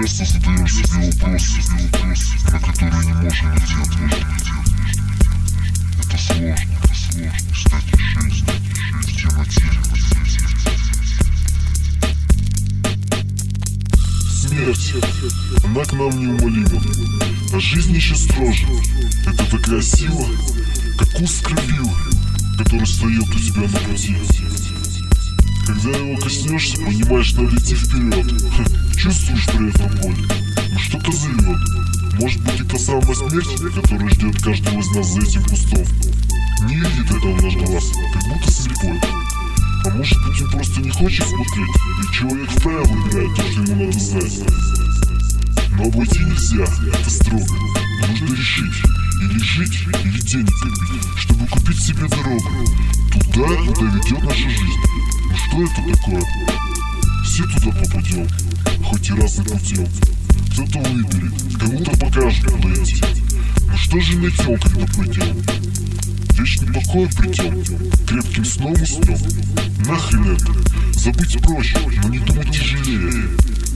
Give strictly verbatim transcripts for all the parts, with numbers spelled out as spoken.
часто задаем себе вопросы, на которые не можем найти ответ. Это сложно, это сложно искать решение в темноте. Смерть, она к нам неумолима, а жизнь еще строже. Это такая сила, как куст крапивы, который встает у тебя на пути. Когда его коснешься, понимаешь, надо идти вперед. Чувствуешь при этом боль, но что-то зовет. Может быть, это самая смерть, которая ждет каждого из нас за этим кустом. Не видит этого наш глаз, как будто слепой. А может быть, он просто не хочет смотреть, ведь человек вправе выбирает то, что ему надо знать. Но обойти нельзя, это строго. Нужно решить, или жить, или денег копить, чтобы купить себе дорогу туда, куда ведет наша жизнь. Ну что это такое? Все туда попадем, хоть и разным путем. Кто-то выберет, кому-то покажет, куда идти. Но что же найдем, когда пойдем? Вечный покой придем, крепким сном уснем. Нахрен это? Забыть проще, но не думать тяжелее.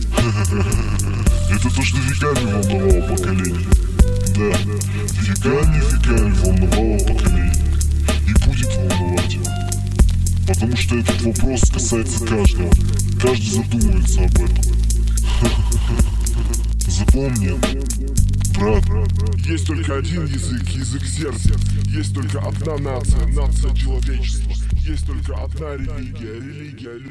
Это то, что веками волновало поколение. Да, веками, веками волновало поколение. И будет волновать. Потому что этот вопрос касается каждого. Каждый задумывается об этом. Запомни, брат. Есть только один язык, язык сердца. Есть только одна нация, нация человечества. Есть только одна религия, религия